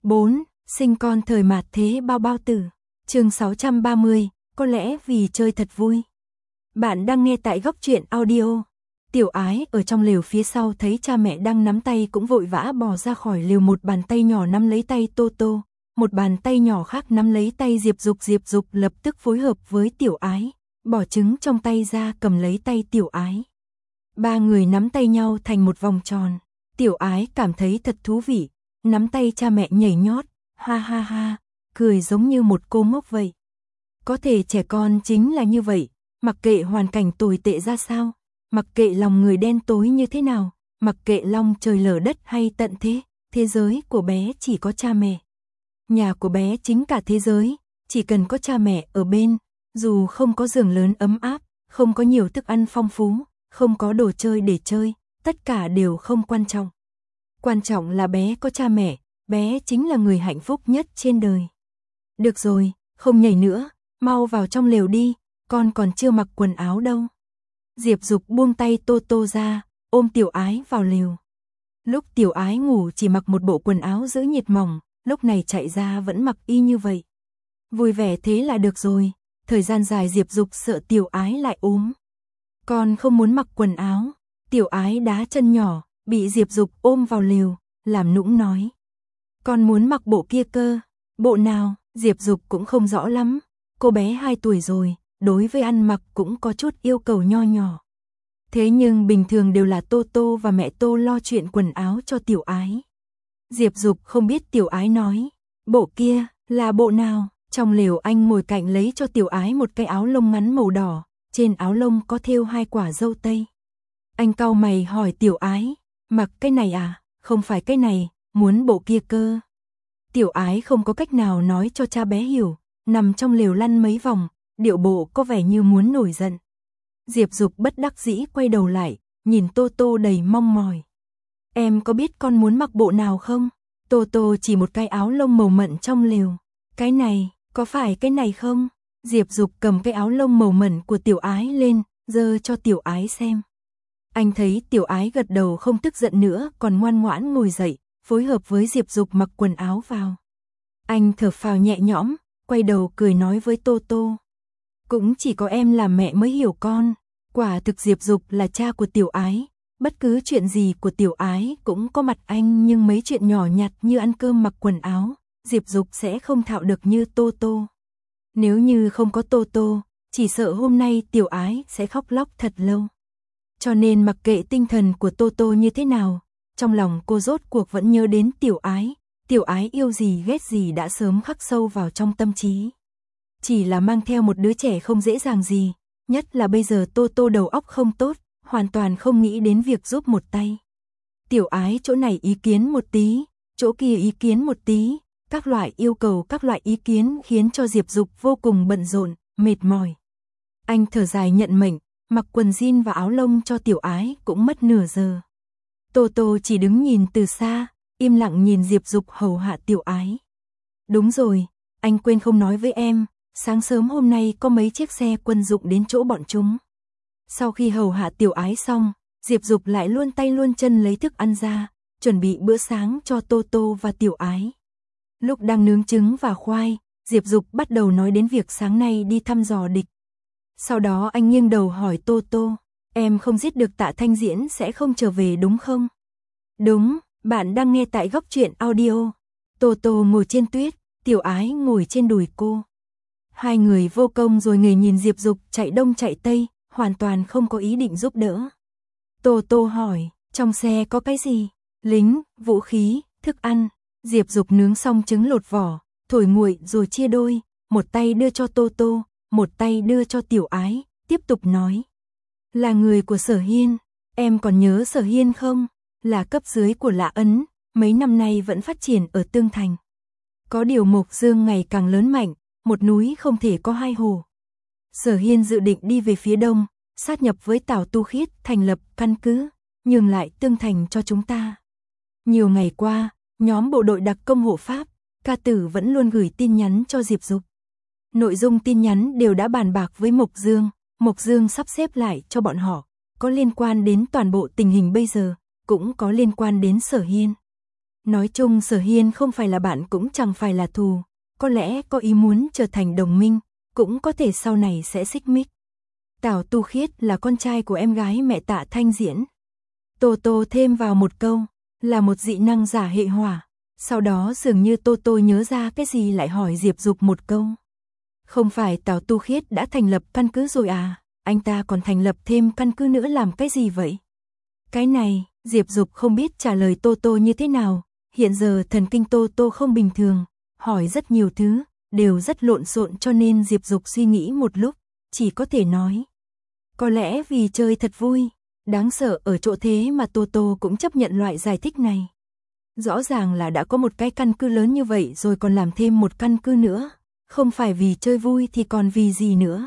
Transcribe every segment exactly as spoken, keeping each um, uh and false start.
bốn. Sinh con thời mạt thế bao bao tử. Chương sáu trăm ba mươi, có lẽ vì chơi thật vui. Bạn đang nghe tại Góc Truyện Audio. Tiểu Ái ở trong lều phía sau thấy cha mẹ đang nắm tay cũng vội vã bò ra khỏi lều, một bàn tay nhỏ nắm lấy tay Tô Tô, một bàn tay nhỏ khác nắm lấy tay Diệp Dục. Diệp Dục lập tức phối hợp với Tiểu Ái, bỏ trứng trong tay ra cầm lấy tay Tiểu Ái. Ba người nắm tay nhau thành một vòng tròn. Tiểu Ái cảm thấy thật thú vị, nắm tay cha mẹ nhảy nhót, ha ha ha, cười giống như một cô ngốc vậy. Có thể trẻ con chính là như vậy, mặc kệ hoàn cảnh tồi tệ ra sao, mặc kệ lòng người đen tối như thế nào, mặc kệ long trời lở đất hay tận thế, thế giới của bé chỉ có cha mẹ. Nhà của bé chính cả thế giới, chỉ cần có cha mẹ ở bên, dù không có giường lớn ấm áp, không có nhiều thức ăn phong phú, không có đồ chơi để chơi, tất cả đều không quan trọng. Quan trọng là bé có cha mẹ, bé chính là người hạnh phúc nhất trên đời. Được rồi, không nhảy nữa, mau vào trong lều đi, con còn chưa mặc quần áo đâu. Diệp Dục buông tay Tô Tô ra, ôm Tiểu Ái vào lều. Lúc Tiểu Ái ngủ chỉ mặc một bộ quần áo giữ nhiệt mỏng, lúc này chạy ra vẫn mặc y như vậy. Vui vẻ thế là được rồi, thời gian dài Diệp Dục sợ Tiểu Ái lại ốm. Con không muốn mặc quần áo. Tiểu Ái đá chân nhỏ, bị Diệp Dục ôm vào lều, làm nũng nói. Con muốn mặc bộ kia cơ. Bộ nào? Diệp Dục cũng không rõ lắm. Cô bé hai tuổi rồi, đối với ăn mặc cũng có chút yêu cầu nho nhỏ. Thế nhưng bình thường đều là Tô Tô và mẹ Tô lo chuyện quần áo cho Tiểu Ái. Diệp Dục không biết Tiểu Ái nói. Bộ kia, là bộ nào? Trong lều anh ngồi cạnh lấy cho Tiểu Ái một cái áo lông ngắn màu đỏ, trên áo lông có thêu hai quả dâu tây. Anh cau mày hỏi Tiểu Ái, mặc cái này à? Không phải cái này, muốn bộ kia cơ. Tiểu Ái không có cách nào nói cho cha bé hiểu, nằm trong lều lăn mấy vòng, điệu bộ có vẻ như muốn nổi giận. Diệp Dục bất đắc dĩ quay đầu lại, nhìn Tô Tô đầy mong mỏi. Em có biết con muốn mặc bộ nào không? Tô Tô chỉ một cái áo lông màu mận trong lều. Cái này, có phải cái này không? Diệp Dục cầm cái áo lông màu mận của Tiểu Ái lên, giơ cho Tiểu Ái xem. Anh thấy Tiểu Ái gật đầu không tức giận nữa, còn ngoan ngoãn ngồi dậy, phối hợp với Diệp Dục mặc quần áo vào. Anh thở phào nhẹ nhõm, quay đầu cười nói với Tô Tô. Cũng chỉ có em là mẹ mới hiểu con. Quả thực Diệp Dục là cha của Tiểu Ái, bất cứ chuyện gì của Tiểu Ái cũng có mặt anh, nhưng mấy chuyện nhỏ nhặt như ăn cơm mặc quần áo, Diệp Dục sẽ không thạo được như Tô Tô. Nếu như không có Tô Tô, chỉ sợ hôm nay Tiểu Ái sẽ khóc lóc thật lâu. Cho nên mặc kệ tinh thần của Tô Tô như thế nào, trong lòng cô rốt cuộc vẫn nhớ đến Tiểu Ái. Tiểu Ái yêu gì ghét gì đã sớm khắc sâu vào trong tâm trí. Chỉ là mang theo một đứa trẻ không dễ dàng gì, nhất là bây giờ Tô Tô đầu óc không tốt, hoàn toàn không nghĩ đến việc giúp một tay. Tiểu Ái chỗ này ý kiến một tí, chỗ kia ý kiến một tí, các loại yêu cầu các loại ý kiến khiến cho Diệp Dục vô cùng bận rộn, mệt mỏi. Anh thở dài nhận mệnh, mặc quần jean và áo lông cho Tiểu Ái cũng mất nửa giờ. Tô Tô chỉ đứng nhìn từ xa, im lặng nhìn Diệp Dục hầu hạ Tiểu Ái. Đúng rồi, anh quên không nói với em, sáng sớm hôm nay có mấy chiếc xe quân dụng đến chỗ bọn chúng. Sau khi hầu hạ Tiểu Ái xong, Diệp Dục lại luôn tay luôn chân lấy thức ăn ra, chuẩn bị bữa sáng cho Tô Tô và Tiểu Ái. Lúc đang nướng trứng và khoai, Diệp Dục bắt đầu nói đến việc sáng nay đi thăm dò địch. Sau đó anh nghiêng đầu hỏi Tô Tô, em không giết được Tạ Thanh Diễn sẽ không trở về đúng không? Đúng, bạn đang nghe tại Góc Truyện Audio. Tô Tô ngồi trên tuyết, Tiểu Ái ngồi trên đùi cô. Hai người vô công rồi người nhìn Diệp Dục chạy đông chạy tây, hoàn toàn không có ý định giúp đỡ. Tô Tô hỏi, trong xe có cái gì? Lính, vũ khí, thức ăn. Diệp Dục nướng xong trứng lột vỏ, thổi nguội rồi chia đôi, một tay đưa cho Tô Tô, một tay đưa cho Tiểu Ái, tiếp tục nói. Là người của Sở Hiên, em còn nhớ Sở Hiên không? Là cấp dưới của Lã Ấn, mấy năm nay vẫn phát triển ở Tương Thành. Có điều Mộc Dương ngày càng lớn mạnh, một núi không thể có hai hồ. Sở Hiên dự định đi về phía đông, sát nhập với Tào Tu Khiết thành lập căn cứ, nhường lại Tương Thành cho chúng ta. Nhiều ngày qua, nhóm bộ đội đặc công hộ pháp, ca tử vẫn luôn gửi tin nhắn cho Diệp Dục. Nội dung tin nhắn đều đã bàn bạc với Mộc Dương, Mộc Dương sắp xếp lại cho bọn họ, có liên quan đến toàn bộ tình hình bây giờ, cũng có liên quan đến Sở Hiên. Nói chung Sở Hiên không phải là bạn cũng chẳng phải là thù, có lẽ có ý muốn trở thành đồng minh, cũng có thể sau này sẽ xích mích. Tào Tu Khiết là con trai của em gái mẹ Tạ Thanh Diễn. Tô Tô thêm vào một câu, là một dị năng giả hệ hỏa. Sau đó dường như Tô Tô nhớ ra cái gì lại hỏi Diệp Dục một câu. Không phải Tào Tu Khiết đã thành lập căn cứ rồi à, anh ta còn thành lập thêm căn cứ nữa làm cái gì vậy? Cái này, Diệp Dục không biết trả lời Tô Tô như thế nào, hiện giờ thần kinh Tô Tô không bình thường, hỏi rất nhiều thứ, đều rất lộn xộn cho nên Diệp Dục suy nghĩ một lúc, chỉ có thể nói. Có lẽ vì chơi thật vui, đáng sợ ở chỗ thế mà Tô Tô cũng chấp nhận loại giải thích này. Rõ ràng là đã có một cái căn cứ lớn như vậy rồi còn làm thêm một căn cứ nữa, không phải vì chơi vui thì còn vì gì nữa.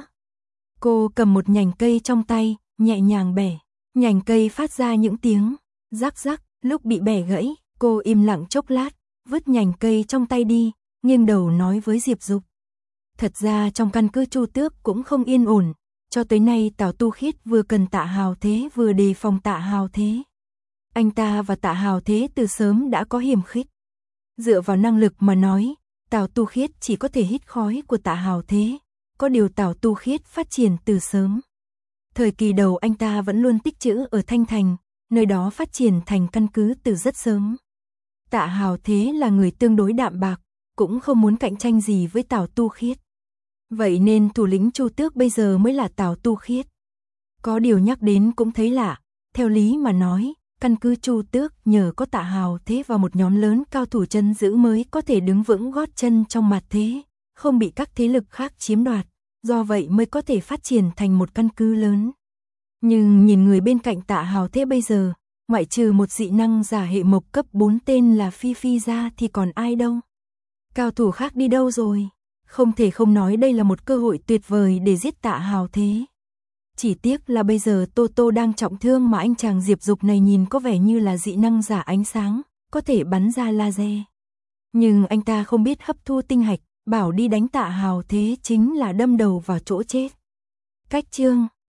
Cô cầm một nhành cây trong tay, nhẹ nhàng bẻ, nhành cây phát ra những tiếng rắc rắc, lúc bị bẻ gãy, cô im lặng chốc lát, vứt nhành cây trong tay đi, nghiêng đầu nói với Diệp Dục. Thật ra trong căn cứ Chu Tước cũng không yên ổn, cho tới nay Tào Tu Khiết vừa cần Tạ Hào Thế vừa đề phòng Tạ Hào Thế. Anh ta và Tạ Hào Thế từ sớm đã có hiềm khích. Dựa vào năng lực mà nói, Tào Tu Khiết chỉ có thể hít khói của Tạ Hào Thế, có điều Tào Tu Khiết phát triển từ sớm. Thời kỳ đầu anh ta vẫn luôn tích trữ ở Thanh Thành, nơi đó phát triển thành căn cứ từ rất sớm. Tạ Hào Thế là người tương đối đạm bạc, cũng không muốn cạnh tranh gì với Tào Tu Khiết. Vậy nên thủ lĩnh Chu Tước bây giờ mới là Tào Tu Khiết. Có điều nhắc đến cũng thấy lạ, theo lý mà nói, căn cứ Chu Tước nhờ có Tạ Hào Thế và một nhóm lớn cao thủ chân giữ mới có thể đứng vững gót chân trong mặt thế, không bị các thế lực khác chiếm đoạt, do vậy mới có thể phát triển thành một căn cứ lớn. Nhưng nhìn người bên cạnh Tạ Hào Thế bây giờ, ngoại trừ một dị năng giả hệ mộc cấp bốn tên là Phi Phi ra thì còn ai đâu. Cao thủ khác đi đâu rồi? Không thể không nói đây là một cơ hội tuyệt vời để giết Tạ Hào Thế. Chỉ tiếc là bây giờ Tô Tô đang trọng thương mà anh chàng Diệp Dục này nhìn có vẻ như là dị năng giả ánh sáng, có thể bắn ra laser. Nhưng anh ta không biết hấp thu tinh hạch, bảo đi đánh Tạ Hào Thế chính là đâm đầu vào chỗ chết. Cách chương